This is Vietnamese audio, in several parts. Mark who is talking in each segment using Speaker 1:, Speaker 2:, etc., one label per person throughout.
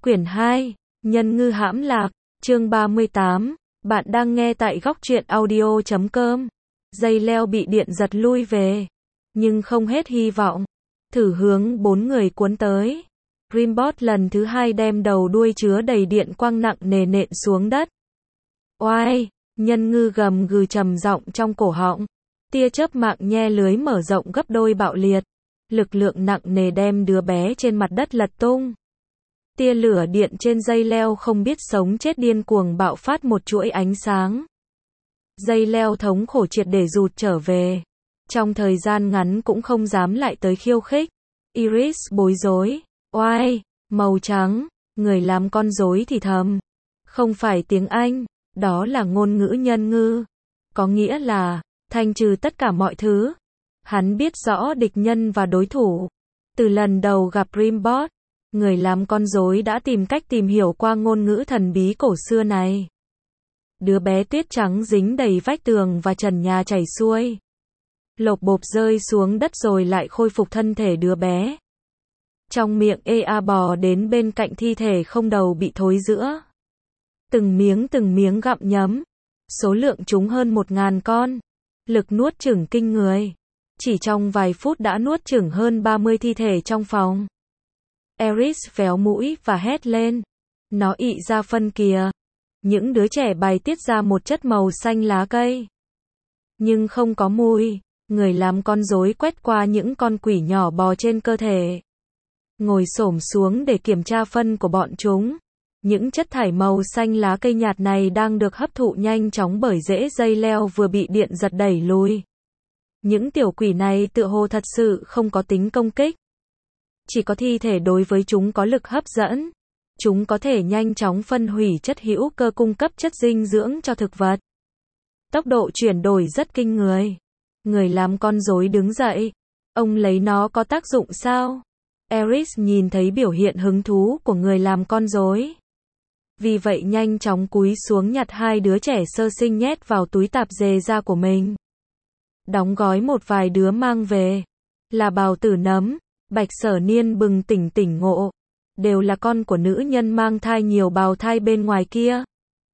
Speaker 1: Quyển 2, Nhân ngư hãm lạc, chương 38, bạn đang nghe tại góc truyện audio.com. Dây leo bị điện giật lui về, nhưng không hết hy vọng. Thử hướng 4 người cuốn tới. Rimbot lần thứ 2 đem đầu đuôi chứa đầy điện quang nặng nề nện xuống đất. Oai, nhân ngư gầm gừ trầm giọng trong cổ họng. Tia chớp mạng nhe lưới mở rộng gấp đôi bạo liệt. Lực lượng nặng nề đem đứa bé trên mặt đất lật tung. Tia lửa điện trên dây leo không biết sống chết điên cuồng bạo phát một chuỗi ánh sáng. Dây leo thống khổ triệt để rụt trở về. Trong thời gian ngắn cũng không dám lại tới khiêu khích. Iris bối rối. Oai, màu trắng, người làm con rối thì thầm. Không phải tiếng Anh, đó là ngôn ngữ nhân ngư. Có nghĩa là, thanh trừ tất cả mọi thứ. Hắn biết rõ địch nhân và đối thủ. Từ lần đầu gặp Rimbot, người làm con rối đã tìm cách tìm hiểu qua ngôn ngữ thần bí cổ xưa này. Đứa bé tuyết trắng dính đầy vách tường và trần nhà chảy xuôi. Lộp bộp rơi xuống đất rồi lại khôi phục thân thể đứa bé. Trong miệng Ea bò đến bên cạnh thi thể không đầu bị thối rữa. Từng miếng gặm nhấm. Số lượng chúng hơn 1000 con. Lực nuốt chửng kinh người. Chỉ trong vài phút đã nuốt chửng hơn 30 thi thể trong phòng. Eris véo mũi và hét lên. Nó ị ra phân kìa. Những đứa trẻ bài tiết ra một chất màu xanh lá cây. Nhưng không có mùi. Người làm con rối quét qua những con quỷ nhỏ bò trên cơ thể. Ngồi xổm xuống để kiểm tra phân của bọn chúng. Những chất thải màu xanh lá cây nhạt này đang được hấp thụ nhanh chóng bởi rễ dây leo vừa bị điện giật đẩy lùi. Những tiểu quỷ này tựa hồ thật sự không có tính công kích. Chỉ có thi thể đối với chúng có lực hấp dẫn. Chúng có thể nhanh chóng phân hủy chất hữu cơ cung cấp chất dinh dưỡng cho thực vật. Tốc độ chuyển đổi rất kinh người. Người làm con rối đứng dậy. Ông lấy nó có tác dụng sao? Eris nhìn thấy biểu hiện hứng thú của người làm con rối. Vì vậy nhanh chóng cúi xuống nhặt 2 đứa trẻ sơ sinh nhét vào túi tạp dề da của mình. Đóng gói một vài đứa mang về. Là bào tử nấm, Bạch Sở Niên bừng tỉnh ngộ. Đều là con của nữ nhân mang thai nhiều bào thai bên ngoài kia.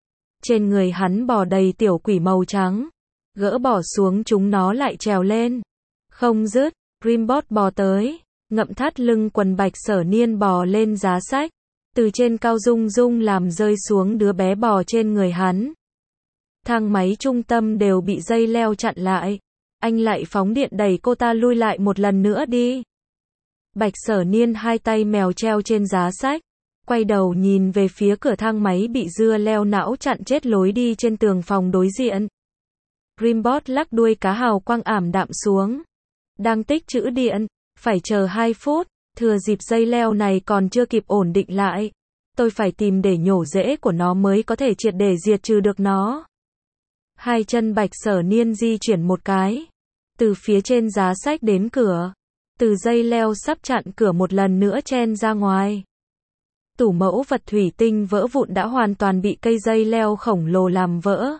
Speaker 1: Trên người hắn bò đầy tiểu quỷ màu trắng. Gỡ bỏ xuống chúng nó lại trèo lên. Không dứt, Rimbot bò tới. Ngậm thắt lưng quần Bạch Sở Niên bò lên giá sách. Từ trên cao rung rung làm rơi xuống đứa bé bò trên người hắn. Thang máy trung tâm đều bị dây leo chặn lại. Anh lại phóng điện đẩy cô ta lui lại một lần nữa đi. Bạch Sở Niên hai tay mèo treo trên giá sách. Quay đầu nhìn về phía cửa thang máy bị dưa leo não chặn chết lối đi trên tường phòng đối diện. Rimbot lắc đuôi cá hào quang ảm đạm xuống. Đang tích trữ điện. Phải chờ 2 phút. Thừa dịp dây leo này còn chưa kịp ổn định lại. Tôi phải tìm để nhổ rễ của nó mới có thể triệt để diệt trừ được nó. Hai chân Bạch Sở Niên di chuyển một cái. Từ phía trên giá sách đến cửa. Từ dây leo sắp chặn cửa một lần nữa chen ra ngoài. Tủ mẫu vật thủy tinh vỡ vụn đã hoàn toàn bị cây dây leo khổng lồ làm vỡ.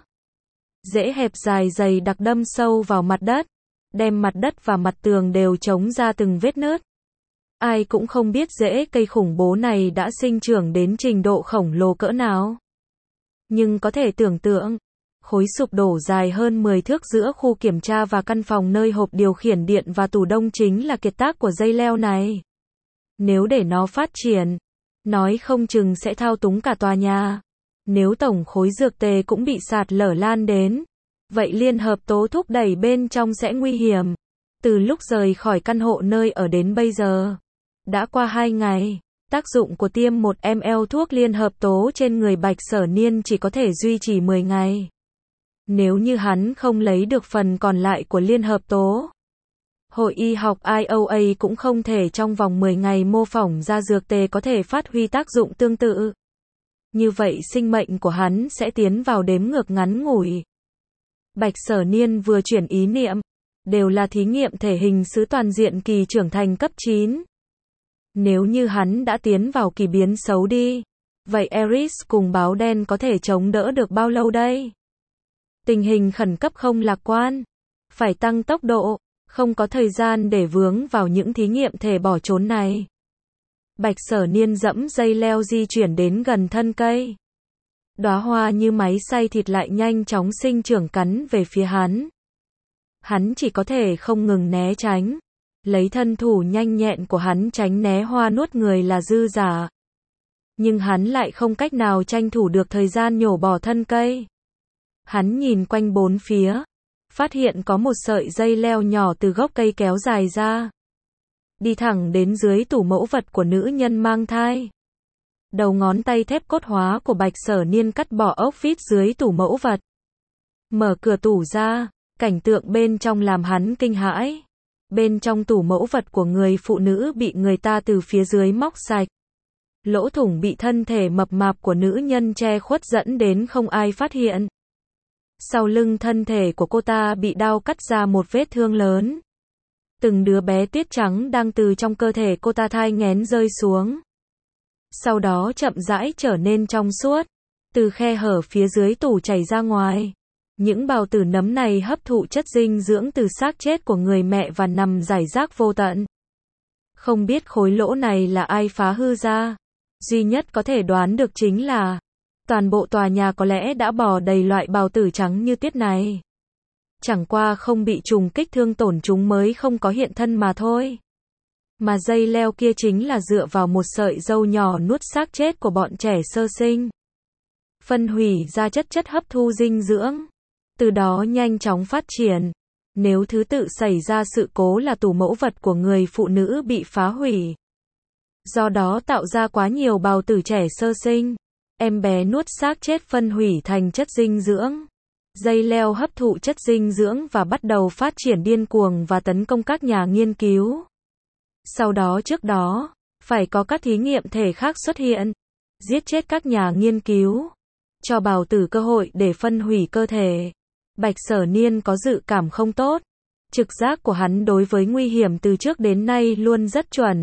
Speaker 1: Rễ hẹp dài dày đặc đâm sâu vào mặt đất. Đem mặt đất và mặt tường đều chống ra từng vết nứt. Ai cũng không biết rễ cây khủng bố này đã sinh trưởng đến trình độ khổng lồ cỡ nào. Nhưng có thể tưởng tượng, khối sụp đổ dài hơn 10 thước giữa khu kiểm tra và căn phòng nơi hộp điều khiển điện và tủ đông chính là kiệt tác của dây leo này. Nếu để nó phát triển, nói không chừng sẽ thao túng cả tòa nhà. Nếu tổng khối dược tề cũng bị sạt lở lan đến, vậy liên hợp tố thúc đẩy bên trong sẽ nguy hiểm. Từ lúc rời khỏi căn hộ nơi ở đến bây giờ, đã qua 2 ngày, tác dụng của tiêm 1 ml thuốc liên hợp tố trên người Bạch Sở Niên chỉ có thể duy trì 10 ngày. Nếu như hắn không lấy được phần còn lại của liên hợp tố, Hội y học IOA cũng không thể trong vòng 10 ngày mô phỏng ra dược tề có thể phát huy tác dụng tương tự. Như vậy sinh mệnh của hắn sẽ tiến vào đếm ngược ngắn ngủi. Bạch Sở Niên vừa chuyển ý niệm. Đều là thí nghiệm thể hình sứ toàn diện kỳ trưởng thành cấp 9. Nếu như hắn đã tiến vào kỳ biến xấu đi, vậy Eris cùng báo đen có thể chống đỡ được bao lâu đây? Tình hình khẩn cấp không lạc quan. Phải tăng tốc độ, không có thời gian để vướng vào những thí nghiệm thể bỏ trốn này. Bạch Sở Niên dẫm dây leo di chuyển đến gần thân cây. Đóa hoa như máy xay thịt lại nhanh chóng sinh trưởng cắn về phía hắn. Hắn chỉ có thể không ngừng né tránh. Lấy thân thủ nhanh nhẹn của hắn tránh né hoa nuốt người là dư giả. Nhưng hắn lại không cách nào tranh thủ được thời gian nhổ bỏ thân cây. Hắn nhìn quanh bốn phía, phát hiện có một sợi dây leo nhỏ từ gốc cây kéo dài ra, đi thẳng đến dưới tủ mẫu vật của nữ nhân mang thai. Đầu ngón tay thép cốt hóa của Bạch Sở Niên cắt bỏ ốc vít dưới tủ mẫu vật. Mở cửa tủ ra, cảnh tượng bên trong làm hắn kinh hãi. Bên trong tủ mẫu vật của người phụ nữ bị người ta từ phía dưới móc sạch. Lỗ thủng bị thân thể mập mạp của nữ nhân che khuất dẫn đến không ai phát hiện. Sau lưng thân thể của cô ta bị đao cắt ra một vết thương lớn. Từng đứa bé tiết trắng đang từ trong cơ thể cô ta thai nghén rơi xuống. Sau đó chậm rãi trở nên trong suốt, từ khe hở phía dưới tủ chảy ra ngoài. Những bào tử nấm này hấp thụ chất dinh dưỡng từ xác chết của người mẹ và nằm rải rác vô tận. Không biết khối lỗ này là ai phá hư ra. Duy nhất có thể đoán được chính là toàn bộ tòa nhà có lẽ đã bò đầy loại bào tử trắng như tuyết này. Chẳng qua không bị trùng kích thương tổn chúng mới không có hiện thân mà thôi. Mà dây leo kia chính là dựa vào một sợi dâu nhỏ nuốt xác chết của bọn trẻ sơ sinh. Phân hủy ra chất hấp thu dinh dưỡng. Từ đó nhanh chóng phát triển. Nếu thứ tự xảy ra sự cố là tủ mẫu vật của người phụ nữ bị phá hủy. Do đó tạo ra quá nhiều bào tử trẻ sơ sinh. Em bé nuốt xác chết phân hủy thành chất dinh dưỡng. Dây leo hấp thụ chất dinh dưỡng và bắt đầu phát triển điên cuồng và tấn công các nhà nghiên cứu. Sau đó trước đó, phải có các thí nghiệm thể khác xuất hiện. Giết chết các nhà nghiên cứu. Cho bào tử cơ hội để phân hủy cơ thể. Bạch Sở Niên có dự cảm không tốt. Trực giác của hắn đối với nguy hiểm từ trước đến nay luôn rất chuẩn.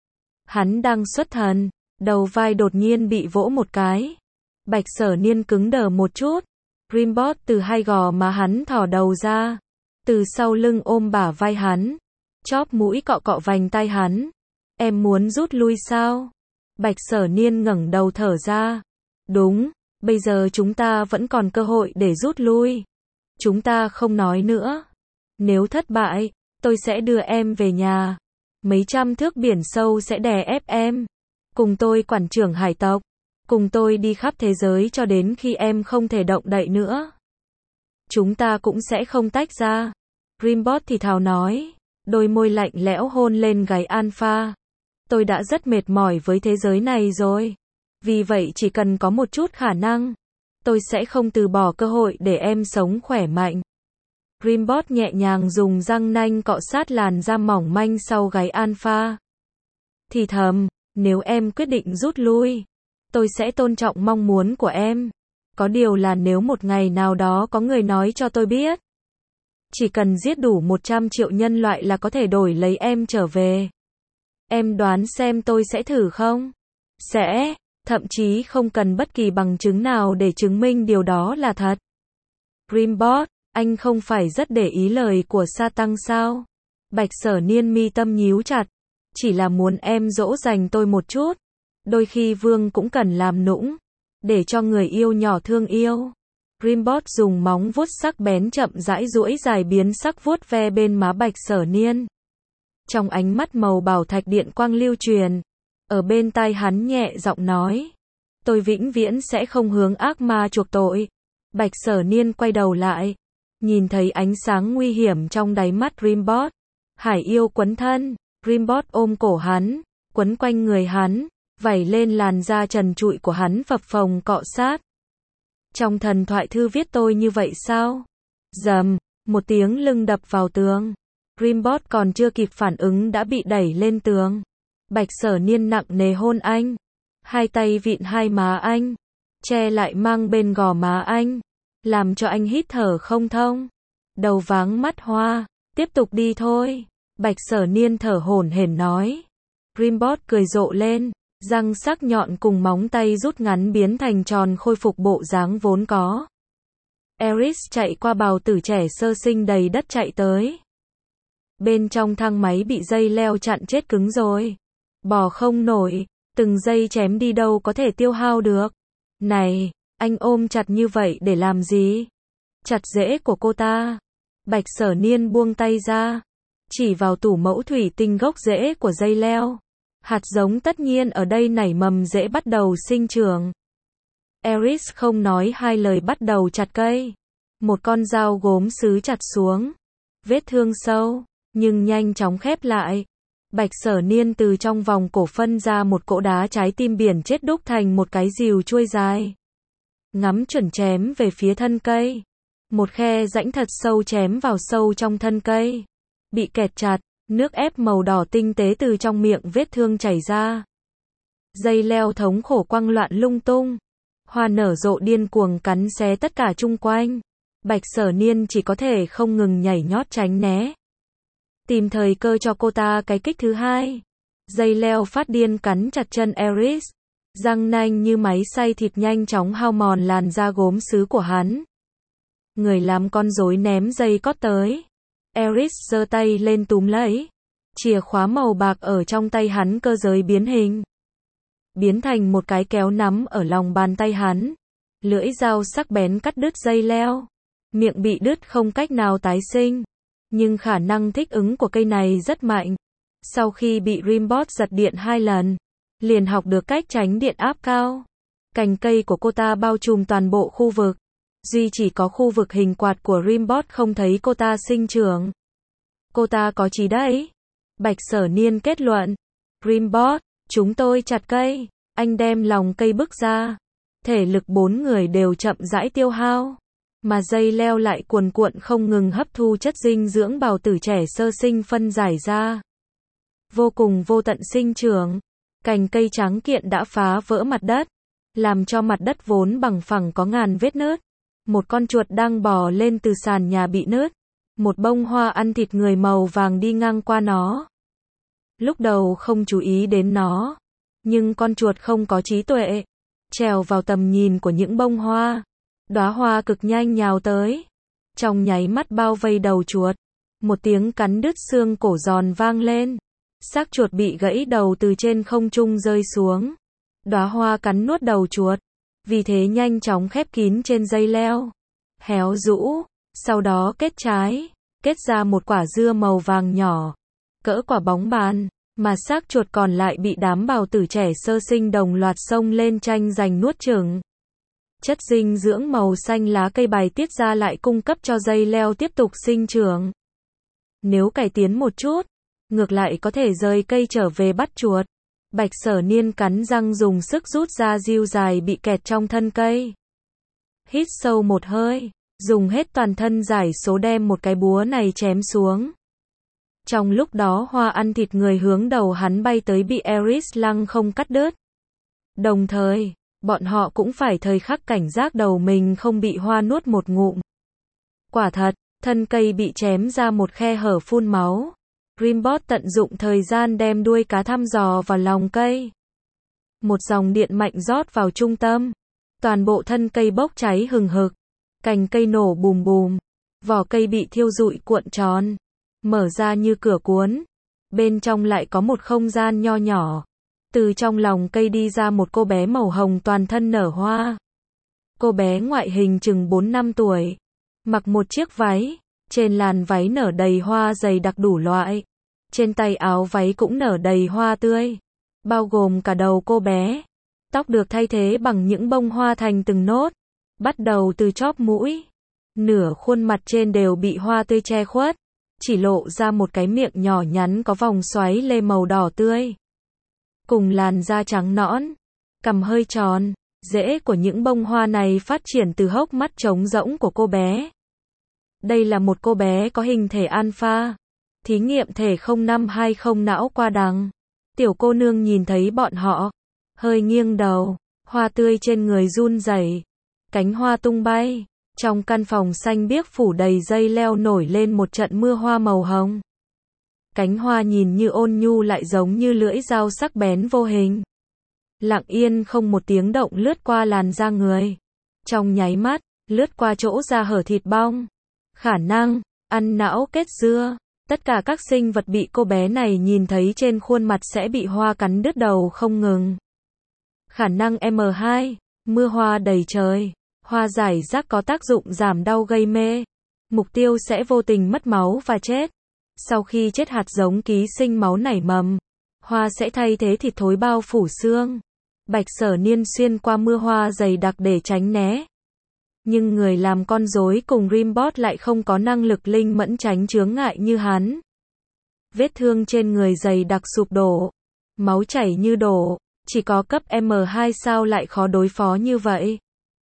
Speaker 1: Hắn đang xuất thần, đầu vai đột nhiên bị vỗ một cái. Bạch Sở Niên cứng đờ một chút. Rimbot từ hai gò má hắn thò đầu ra. Từ sau lưng ôm bả vai hắn. Chóp mũi cọ cọ vành tai hắn. Em muốn rút lui sao? Bạch Sở Niên ngẩng đầu thở ra. Đúng, bây giờ chúng ta vẫn còn cơ hội để rút lui. Chúng ta không nói nữa. Nếu thất bại, tôi sẽ đưa em về nhà. Mấy trăm thước biển sâu sẽ đè ép em. Cùng tôi quản trưởng hải tộc. Cùng tôi đi khắp thế giới cho đến khi em không thể động đậy nữa. Chúng ta cũng sẽ không tách ra. Rimbot thì thào nói. Đôi môi lạnh lẽo hôn lên gáy Alpha. Tôi đã rất mệt mỏi với thế giới này rồi. Vì vậy chỉ cần có một chút khả năng, tôi sẽ không từ bỏ cơ hội để em sống khỏe mạnh. Rimbot nhẹ nhàng dùng răng nanh cọ sát làn da mỏng manh sau gáy Alpha. Thì thầm, nếu em quyết định rút lui, tôi sẽ tôn trọng mong muốn của em. Có điều là nếu một ngày nào đó có người nói cho tôi biết, chỉ cần giết đủ 100 triệu nhân loại là có thể đổi lấy em trở về. Em đoán xem tôi sẽ thử không? Sẽ, thậm chí không cần bất kỳ bằng chứng nào để chứng minh điều đó là thật. Rimbot, anh không phải rất để ý lời của Sa Tăng sao? Bạch Sở Niên mi tâm nhíu chặt. Chỉ là muốn em dỗ dành tôi một chút. Đôi khi vương cũng cần làm nũng. Để cho người yêu nhỏ thương yêu. Rimbot dùng móng vuốt sắc bén chậm rãi duỗi dài biến sắc vuốt ve bên má Bạch Sở Niên. Trong ánh mắt màu bảo thạch điện quang lưu truyền. Ở bên tai hắn nhẹ giọng nói. Tôi vĩnh viễn sẽ không hướng ác ma chuộc tội. Bạch Sở Niên quay đầu lại. Nhìn thấy ánh sáng nguy hiểm trong đáy mắt Rimbot. Hải yêu quấn thân. Rimbot ôm cổ hắn. Quấn quanh người hắn. Vảy lên làn da trần trụi của hắn phập phồng cọ sát. Trong thần thoại thư viết tôi như vậy sao? Rầm, một tiếng lưng đập vào tường. Rimbot còn chưa kịp phản ứng đã bị đẩy lên tường. Bạch Sở Niên nặng nề hôn anh. Hai tay vịn hai má anh. Che lại mang bên gò má anh. Làm cho anh hít thở không thông. Đầu váng mắt hoa. Tiếp tục đi thôi. Bạch Sở Niên thở hổn hển nói. Rimbot cười rộ lên. Răng sắc nhọn cùng móng tay rút ngắn biến thành tròn khôi phục bộ dáng vốn có. Eris chạy qua bào tử trẻ sơ sinh đầy đất chạy tới. Bên trong thang máy bị dây leo chặn chết cứng rồi. Bò không nổi, từng giây chém đi đâu có thể tiêu hao được. Này, anh ôm chặt như vậy để làm gì? Chặt rễ của cô ta. Bạch Sở Niên buông tay ra, chỉ vào tủ mẫu thủy tinh gốc rễ của dây leo. Hạt giống tất nhiên ở đây nảy mầm rễ bắt đầu sinh trưởng. Eris không nói hai lời bắt đầu chặt cây. Một con dao gốm sứ chặt xuống. Vết thương sâu, nhưng nhanh chóng khép lại. Bạch Sở Niên từ trong vòng cổ phân ra một cỗ đá trái tim biển chết đúc thành một cái rìu chuôi dài. Ngắm chuẩn chém về phía thân cây. Một khe rãnh thật sâu chém vào sâu trong thân cây. Bị kẹt chặt, nước ép màu đỏ tinh tế từ trong miệng vết thương chảy ra. Dây leo thống khổ quăng loạn lung tung. Hoa nở rộ điên cuồng cắn xé tất cả chung quanh. Bạch Sở Niên chỉ có thể không ngừng nhảy nhót tránh né. Tìm thời cơ cho cô ta cái kích thứ hai. Dây leo phát điên cắn chặt chân Eris. Răng nanh như máy xay thịt nhanh chóng hao mòn làn da gốm sứ của hắn. Người làm con rối ném dây cót tới. Eris giơ tay lên túm lấy. Chìa khóa màu bạc ở trong tay hắn cơ giới biến hình. Biến thành một cái kéo nắm ở lòng bàn tay hắn. Lưỡi dao sắc bén cắt đứt dây leo. Miệng bị đứt không cách nào tái sinh. Nhưng khả năng thích ứng của cây này rất mạnh. Sau khi bị Rimbot giật điện 2 lần, liền học được cách tránh điện áp cao. Cành cây của cô ta bao trùm toàn bộ khu vực. Duy chỉ có khu vực hình quạt của Rimbot không thấy cô ta sinh trưởng. Cô ta có trí đấy. Bạch Sở Niên kết luận. Rimbot, chúng tôi chặt cây. Anh đem lòng cây bức ra. Thể lực 4 người đều chậm rãi tiêu hao. Mà dây leo lại cuồn cuộn không ngừng hấp thu chất dinh dưỡng bào tử trẻ sơ sinh phân giải ra. Vô cùng vô tận sinh trưởng. Cành cây trắng kiện đã phá vỡ mặt đất. Làm cho mặt đất vốn bằng phẳng có ngàn vết nứt. Một con chuột đang bò lên từ sàn nhà bị nứt. Một bông hoa ăn thịt người màu vàng đi ngang qua nó. Lúc đầu không chú ý đến nó. Nhưng con chuột không có trí tuệ. Trèo vào tầm nhìn của những bông hoa. Đóa hoa cực nhanh nhào tới. Trong nháy mắt bao vây đầu chuột. Một tiếng cắn đứt xương cổ giòn vang lên. Xác chuột bị gãy đầu từ trên không trung rơi xuống. Đóa hoa cắn nuốt đầu chuột. Vì thế nhanh chóng khép kín trên dây leo. Héo rũ. Sau đó kết trái. Kết ra một quả dưa màu vàng nhỏ. Cỡ quả bóng bàn. Mà xác chuột còn lại bị đám bào tử trẻ sơ sinh đồng loạt xông lên tranh giành nuốt chửng. Chất dinh dưỡng màu xanh lá cây bài tiết ra lại cung cấp cho dây leo tiếp tục sinh trưởng. Nếu cải tiến một chút, ngược lại có thể rời cây trở về bắt chuột. Bạch Sở Niên cắn răng dùng sức rút ra rìu dài bị kẹt trong thân cây. Hít sâu một hơi, dùng hết toàn thân giải số đem một cái búa này chém xuống. Trong lúc đó hoa ăn thịt người hướng đầu hắn bay tới bị Eris lăng không cắt đứt. Đồng thời, bọn họ cũng phải thời khắc cảnh giác đầu mình không bị hoa nuốt một ngụm. Quả thật, thân cây bị chém ra một khe hở phun máu. Rimbot tận dụng thời gian đem đuôi cá thăm dò vào lòng cây. Một dòng điện mạnh rót vào trung tâm. Toàn bộ thân cây bốc cháy hừng hực. Cành cây nổ bùm bùm. Vỏ cây bị thiêu rụi cuộn tròn. Mở ra như cửa cuốn. Bên trong lại có một không gian nho nhỏ. Từ trong lòng cây đi ra một cô bé màu hồng toàn thân nở hoa. Cô bé ngoại hình chừng 4-5 tuổi. Mặc một chiếc váy. Trên làn váy nở đầy hoa dày đặc đủ loại. Trên tay áo váy cũng nở đầy hoa tươi. Bao gồm cả đầu cô bé. Tóc được thay thế bằng những bông hoa thành từng nốt. Bắt đầu từ chóp mũi. Nửa khuôn mặt trên đều bị hoa tươi che khuất. Chỉ lộ ra một cái miệng nhỏ nhắn có vòng xoáy lê màu đỏ tươi. Cùng làn da trắng nõn. Cằm hơi tròn. Rễ của những bông hoa này phát triển từ hốc mắt trống rỗng của cô bé. Đây là một cô bé có hình thể alpha. Thí nghiệm thể 0520 não qua đằng. Tiểu cô nương nhìn thấy bọn họ. Hơi nghiêng đầu. Hoa tươi trên người run rẩy. Cánh hoa tung bay. Trong căn phòng xanh biếc phủ đầy dây leo nổi lên một trận mưa hoa màu hồng. Cánh hoa nhìn như ôn nhu lại giống như lưỡi dao sắc bén vô hình. Lặng yên không một tiếng động lướt qua làn da người. Trong nháy mắt, lướt qua chỗ da hở thịt bong. Khả năng, ăn não kết dưa. Tất cả các sinh vật bị cô bé này nhìn thấy trên khuôn mặt sẽ bị hoa cắn đứt đầu không ngừng. Khả năng M2, mưa hoa đầy trời. Hoa rải rác có tác dụng giảm đau gây mê. Mục tiêu sẽ vô tình mất máu và chết. Sau khi chết hạt giống ký sinh máu nảy mầm. Hoa sẽ thay thế thịt thối bao phủ xương. Bạch Sở Niên xuyên qua mưa hoa dày đặc để tránh né. Nhưng người làm con rối cùng Rimbot lại không có năng lực linh mẫn tránh chướng ngại như hắn. Vết thương trên người dày đặc sụp đổ. Máu chảy như đổ. Chỉ có cấp M2 sao lại khó đối phó như vậy.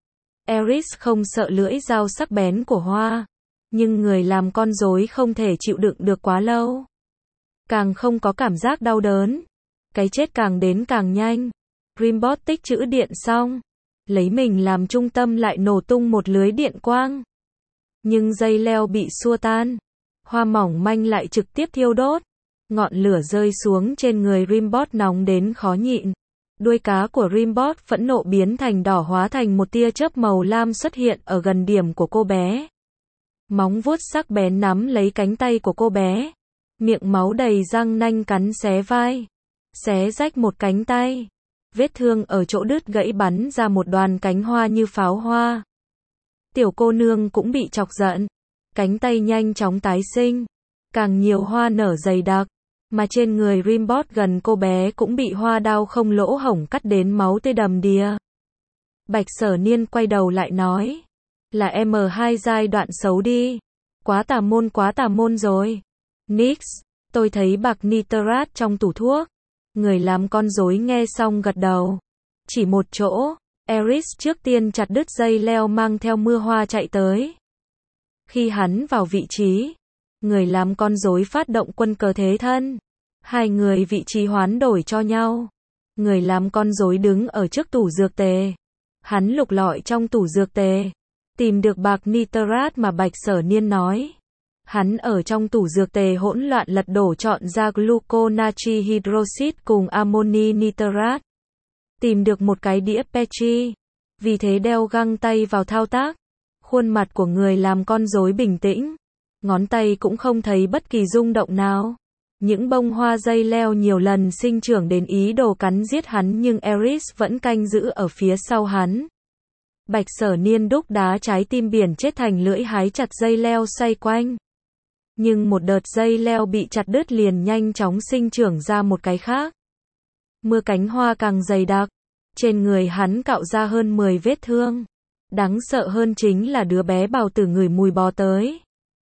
Speaker 1: Eris không sợ lưỡi dao sắc bén của hoa. Nhưng người làm con rối không thể chịu đựng được quá lâu. Càng không có cảm giác đau đớn. Cái chết càng đến càng nhanh. Rimbot tích trữ điện xong. Lấy mình làm trung tâm lại nổ tung một lưới điện quang. Nhưng dây leo bị xua tan. Hoa mỏng manh lại trực tiếp thiêu đốt. Ngọn lửa rơi xuống trên người Rimbot nóng đến khó nhịn. Đuôi cá của Rimbot phẫn nộ biến thành đỏ hóa thành một tia chớp màu lam xuất hiện ở gần điểm của cô bé. Móng vuốt sắc bén nắm lấy cánh tay của cô bé. Miệng máu đầy răng nanh cắn xé vai. Xé rách một cánh tay. Vết thương ở chỗ đứt gãy bắn ra một đoàn cánh hoa như pháo hoa. Tiểu cô nương cũng bị chọc giận. Cánh tay nhanh chóng tái sinh. Càng nhiều hoa nở dày đặc. Mà trên người Rimbot gần cô bé cũng bị hoa đao không lỗ hổng cắt đến máu tươi đầm đìa. Bạch Sở Niên quay đầu lại nói. Là M2 giai đoạn xấu đi. Quá tà môn rồi. Nix, tôi thấy bạc nitrat trong tủ thuốc. Người làm con rối nghe xong gật đầu. Chỉ một chỗ, Eris trước tiên chặt đứt dây leo mang theo mưa hoa chạy tới. Khi hắn vào vị trí, người làm con rối phát động quân cờ thế thân. Hai người vị trí hoán đổi cho nhau. Người làm con rối đứng ở trước tủ dược tề. Hắn lục lọi trong tủ dược tề. Tìm được bạc nitrat mà Bạch Sở Niên nói. Hắn ở trong tủ dược tề hỗn loạn lật đổ chọn ra gluconatri hydroxit cùng amoni nitrat. Tìm được một cái đĩa Petri. Vì thế đeo găng tay vào thao tác. Khuôn mặt của người làm con rối bình tĩnh. Ngón tay cũng không thấy bất kỳ rung động nào. Những bông hoa dây leo nhiều lần sinh trưởng đến ý đồ cắn giết hắn nhưng Eris vẫn canh giữ ở phía sau hắn. Bạch Sở Niên đúc đá trái tim biển chết thành lưỡi hái chặt dây leo xoay quanh. Nhưng một đợt dây leo bị chặt đứt liền nhanh chóng sinh trưởng ra một cái khác. Mưa cánh hoa càng dày đặc. Trên người hắn cạo ra hơn 10 vết thương. Đáng sợ hơn chính là đứa bé bào tử ngửi mùi bò tới.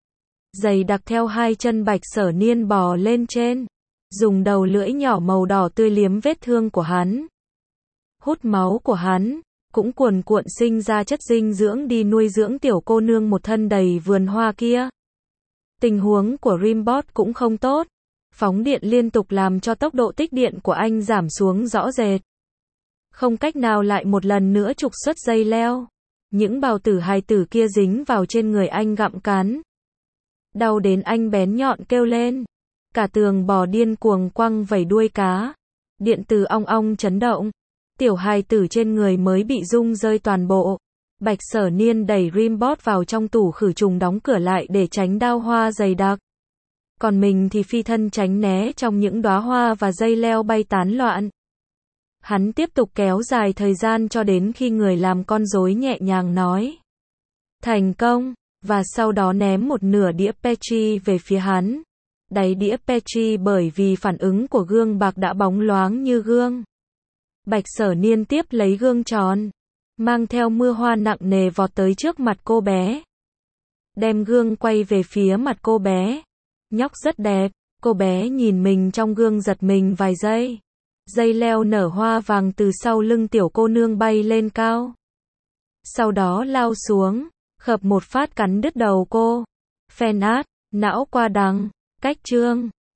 Speaker 1: Dày đặc theo hai chân Bạch Sở Niên bò lên trên. Dùng đầu lưỡi nhỏ màu đỏ tươi liếm vết thương của hắn. Hút máu của hắn. Cũng cuồn cuộn sinh ra chất dinh dưỡng đi nuôi dưỡng tiểu cô nương một thân đầy vườn hoa kia. Tình huống của Rimbot cũng không tốt. Phóng điện liên tục làm cho tốc độ tích điện của anh giảm xuống rõ rệt. Không cách nào lại một lần nữa trục xuất dây leo. Những bào tử hài tử kia dính vào trên người anh gặm cắn. Đau đến anh bén nhọn kêu lên. Cả tường bò điên cuồng quăng vẩy đuôi cá. Điện từ ong ong chấn động. Tiểu hài tử trên người mới bị rung rơi toàn bộ. Bạch Sở Niên đẩy Rimbot vào trong tủ khử trùng đóng cửa lại để tránh đao hoa dày đặc. Còn mình thì phi thân tránh né trong những đóa hoa và dây leo bay tán loạn. Hắn tiếp tục kéo dài thời gian cho đến khi người làm con rối nhẹ nhàng nói. Thành công, và sau đó ném một nửa đĩa Petri về phía hắn. Đáy đĩa Petri bởi vì phản ứng của gương bạc đã bóng loáng như gương. Bạch Sở Niên tiếp lấy gương tròn. Mang theo mưa hoa nặng nề vọt tới trước mặt cô bé. Đem gương quay về phía mặt cô bé. Nhóc rất đẹp. Cô bé nhìn mình trong gương giật mình vài giây. Dây leo nở hoa vàng từ sau lưng tiểu cô nương bay lên cao. Sau đó lao xuống. Khập một phát cắn đứt đầu cô. Fan art, não qua đằng, cách chương.